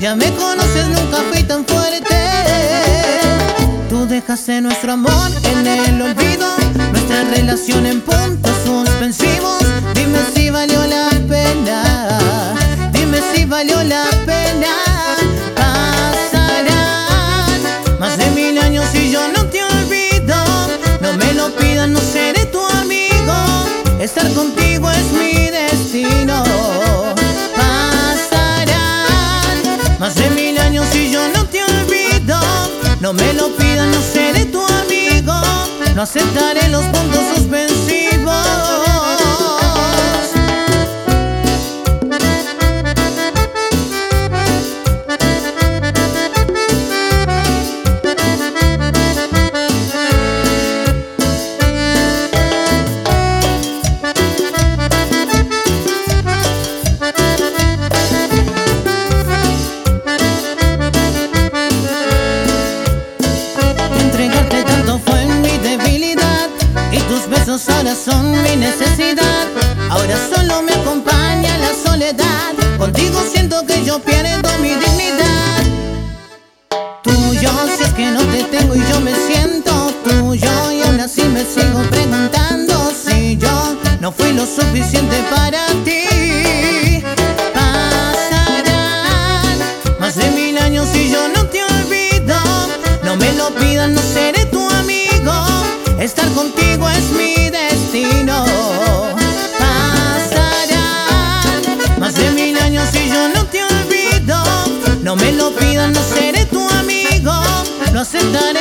Ya me conoces, nunca fui tan fuerte. Tú dejaste nuestro amor en el olvido, nuestra relación en puntos suspensivos. Dime si valió la pena, dime si valió la pena. Pasarán más de 1000 años y yo no te olvido. No me lo pidas, no seré tu amigo. Estar contigo es mi destino. Pasarán más de 1000 años y yo no te olvido. No me lo pidas, no seré tu amigo. No aceptaré los puntos suspensivos. Entregarte tanto fue mi debilidad y tus besos ahora son mi necesidad. Ahora solo me acompaña la soledad. Contigo siento que yo pierdo mi dignidad. Tuyo si es que no te tengo y yo me siento tuyo. Y aún así me sigo preguntando si yo no fui lo suficiente para ti. Pasarán más de 1000 años y yo no te olvido. No me lo pidas, no seré tu amigo. Estar contigo es mi destino. Pasarán más de 1000 años y yo no te olvido. No me lo pidas, no seré tu amigo. No aceptaré